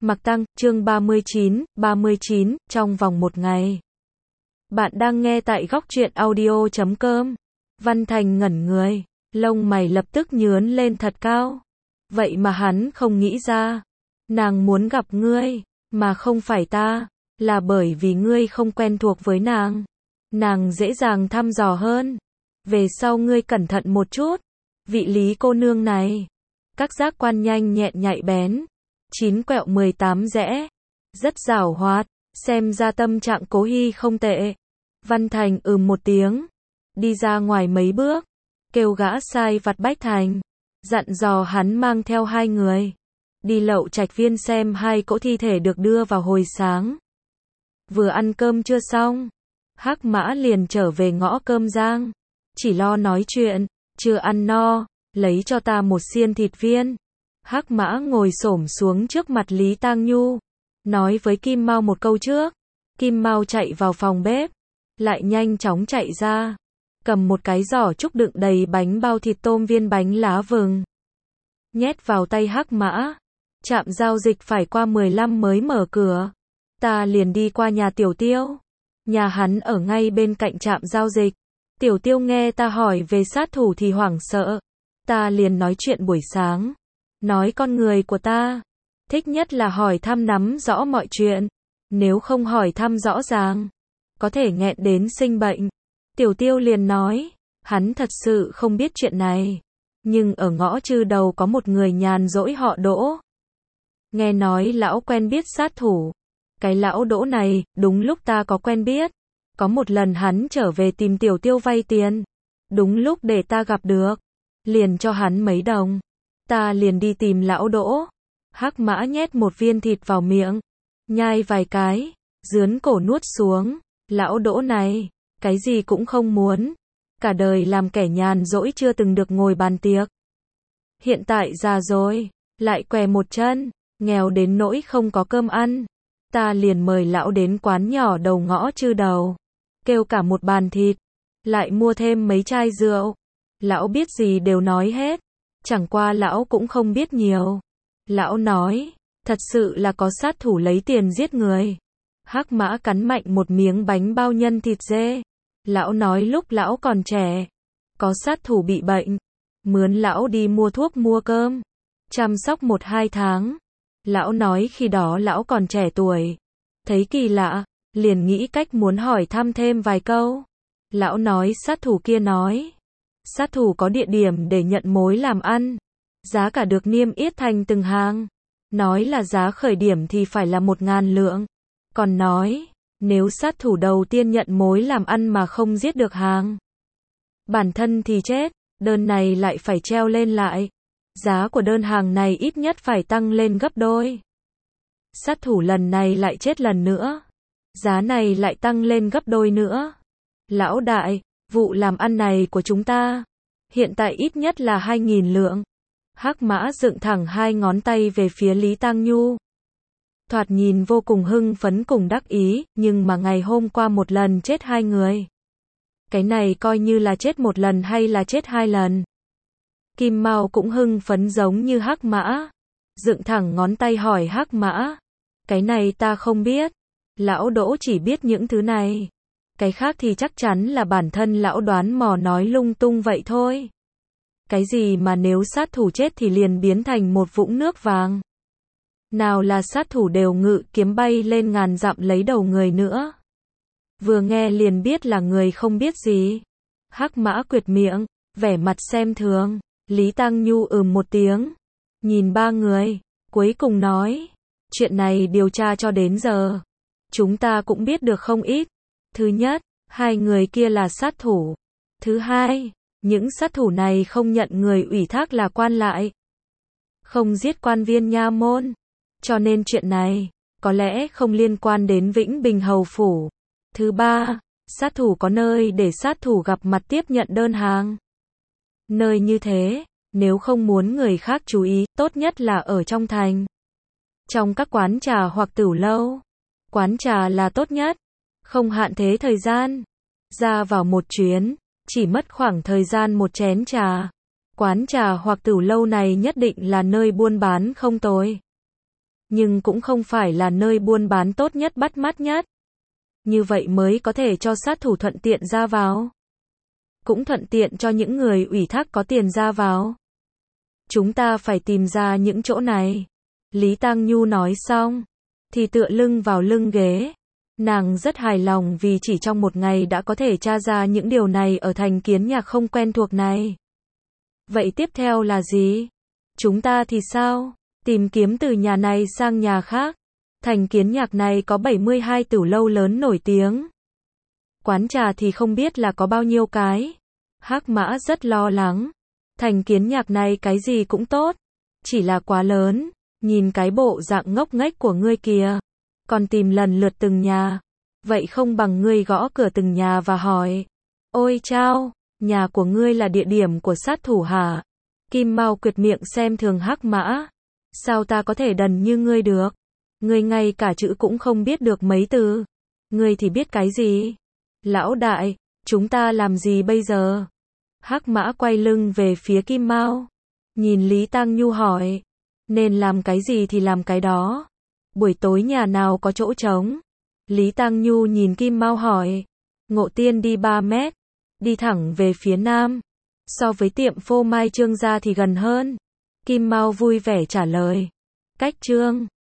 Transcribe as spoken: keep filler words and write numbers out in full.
Mặc Tăng, chương ba mươi chín, ba mươi chín, trong vòng một ngày. Bạn đang nghe tại góc truyện audio chấm com. Văn Thành ngẩn người, lông mày lập tức nhướn lên thật cao. Vậy mà hắn không nghĩ ra. Nàng muốn gặp ngươi, mà không phải ta, là bởi vì ngươi không quen thuộc với nàng. Nàng dễ dàng thăm dò hơn. Về sau ngươi cẩn thận một chút. Vị Lý cô nương này, các giác quan nhanh nhẹn nhạy bén. Chín quẹo mười tám rẽ. Rất giảo hoạt, xem ra tâm trạng Cố Hi không tệ. Văn Thành ừm một tiếng. Đi ra ngoài mấy bước. Kêu gã sai vặt Bách Thành. Dặn dò hắn mang theo hai người. Đi Lậu Trạch Viên xem hai cỗ thi thể được đưa vào hồi sáng. Vừa ăn cơm chưa xong. Hắc Mã liền trở về ngõ Cơm Giang. Chỉ lo nói chuyện, chưa ăn no, lấy cho ta một xiên thịt viên. Hắc Mã ngồi xổm xuống trước mặt Lý Tang Nhu, nói với Kim Mao một câu trước. Kim Mao chạy vào phòng bếp, lại nhanh chóng chạy ra, cầm một cái giỏ trúc đựng đầy bánh bao thịt tôm viên bánh lá vừng, nhét vào tay Hắc Mã. Trạm giao dịch phải qua mười lăm mới mở cửa. Ta liền đi qua nhà Tiểu Tiêu. Nhà hắn ở ngay bên cạnh trạm giao dịch. Tiểu Tiêu nghe ta hỏi về sát thủ thì hoảng sợ. Ta liền nói chuyện buổi sáng. Nói con người của ta thích nhất là hỏi thăm nắm rõ mọi chuyện. Nếu không hỏi thăm rõ ràng, có thể nghẹn đến sinh bệnh. Tiểu Tiêu liền nói, hắn thật sự không biết chuyện này. Nhưng ở ngõ Chư Đầu có một người nhàn rỗi họ Đỗ. Nghe nói lão quen biết sát thủ. Cái lão Đỗ này, đúng lúc ta có quen biết. Có một lần hắn trở về tìm Tiểu Tiêu vay tiền. Đúng lúc để ta gặp được. Liền cho hắn mấy đồng. Ta liền đi tìm lão Đỗ. Hắc Mã nhét một viên thịt vào miệng. Nhai vài cái. Dướn cổ nuốt xuống. Lão Đỗ này, cái gì cũng không muốn. Cả đời làm kẻ nhàn rỗi chưa từng được ngồi bàn tiệc. Hiện tại già rồi. Lại què một chân. Nghèo đến nỗi không có cơm ăn. Ta liền mời lão đến quán nhỏ đầu ngõ Chư Đầu. Kêu cả một bàn thịt. Lại mua thêm mấy chai rượu. Lão biết gì đều nói hết. Chẳng qua lão cũng không biết nhiều. Lão nói, thật sự là có sát thủ lấy tiền giết người. Hắc Mã cắn mạnh một miếng bánh bao nhân thịt dê. Lão nói lúc lão còn trẻ, có sát thủ bị bệnh. Mướn lão đi mua thuốc mua cơm. Chăm sóc một hai tháng. Lão nói khi đó lão còn trẻ tuổi. Thấy kỳ lạ, liền nghĩ cách muốn hỏi thăm thêm vài câu. Lão nói sát thủ kia nói. Sát thủ có địa điểm để nhận mối làm ăn. Giá cả được niêm yết thành từng hàng. Nói là giá khởi điểm thì phải là một ngàn lượng. Còn nói, nếu sát thủ đầu tiên nhận mối làm ăn mà không giết được hàng, bản thân thì chết, đơn này lại phải treo lên lại. Giá của đơn hàng này ít nhất phải tăng lên gấp đôi. Sát thủ lần này lại chết lần nữa. Giá này lại tăng lên gấp đôi nữa. Lão đại, vụ làm ăn này của chúng ta hiện tại ít nhất là hai nghìn lượng. Hắc Mã dựng thẳng hai ngón tay về phía Lý Tang Nhu. Thoạt nhìn vô cùng hưng phấn cùng đắc ý, nhưng mà ngày hôm qua một lần chết hai người. Cái này coi như là chết một lần hay là chết hai lần? Kim Mao cũng hưng phấn giống như Hắc Mã. Dựng thẳng ngón tay hỏi Hắc Mã. Cái này ta không biết. Lão Đỗ chỉ biết những thứ này. Cái khác thì chắc chắn là bản thân lão đoán mò nói lung tung vậy thôi. Cái gì mà nếu sát thủ chết thì liền biến thành một vũng nước vàng. Nào là sát thủ đều ngự kiếm bay lên ngàn dặm lấy đầu người nữa. Vừa nghe liền biết là người không biết gì. Hắc Mã quyệt miệng, vẻ mặt xem thường. Lý Tang Nhu ừm một tiếng. Nhìn ba người, cuối cùng nói. Chuyện này điều tra cho đến giờ. Chúng ta cũng biết được không ít. Thứ nhất, hai người kia là sát thủ. Thứ hai, những sát thủ này không nhận người ủy thác là quan lại. Không giết quan viên nha môn. Cho nên chuyện này, có lẽ không liên quan đến Vĩnh Bình Hầu Phủ. Thứ ba, sát thủ có nơi để sát thủ gặp mặt tiếp nhận đơn hàng. Nơi như thế, nếu không muốn người khác chú ý, tốt nhất là ở trong thành. Trong các quán trà hoặc tửu lâu. Quán trà là tốt nhất. Không hạn thế thời gian. Ra vào một chuyến, chỉ mất khoảng thời gian một chén trà. Quán trà hoặc tửu lâu này nhất định là nơi buôn bán không tồi. nhưng cũng không phải là nơi buôn bán tốt nhất bắt mắt nhất. Như vậy mới có thể cho sát thủ thuận tiện ra vào. Cũng thuận tiện cho những người ủy thác có tiền ra vào. Chúng ta phải tìm ra những chỗ này. Lý Tang Nhu nói xong, thì tựa lưng vào lưng ghế. Nàng rất hài lòng vì chỉ trong một ngày đã có thể tra ra những điều này ở thành Kiến Nhạc không quen thuộc này. Vậy tiếp theo là gì? Chúng ta thì sao? Tìm kiếm từ nhà này sang nhà khác. Thành Kiến Nhạc này có bảy mươi hai tửu lâu lớn nổi tiếng. Quán trà thì không biết là có bao nhiêu cái. Hắc Mã rất lo lắng. Thành Kiến Nhạc này cái gì cũng tốt, chỉ là quá lớn. Nhìn cái bộ dạng ngốc nghếch của ngươi kìa, còn tìm lần lượt từng nhà. Vậy không bằng ngươi gõ cửa từng nhà và hỏi: ôi chao, nhà của ngươi là địa điểm của sát thủ hả? Kim Mao quyệt miệng xem thường Hắc Mã. Sao ta có thể đần như ngươi được? Ngươi ngay cả chữ cũng không biết được mấy từ. Ngươi thì biết cái gì? Lão đại, chúng ta làm gì bây giờ? Hắc Mã quay lưng về phía Kim Mao, nhìn Lý Tang Nhu hỏi: nên làm cái gì thì làm cái đó. Buổi tối nhà nào có chỗ trống? Lý Tang Nhu nhìn Kim Mao hỏi. Ngộ Tiên đi ba mét, đi thẳng về phía nam. So với tiệm phô mai Trương gia thì gần hơn. Kim Mao vui vẻ trả lời. Cách Trương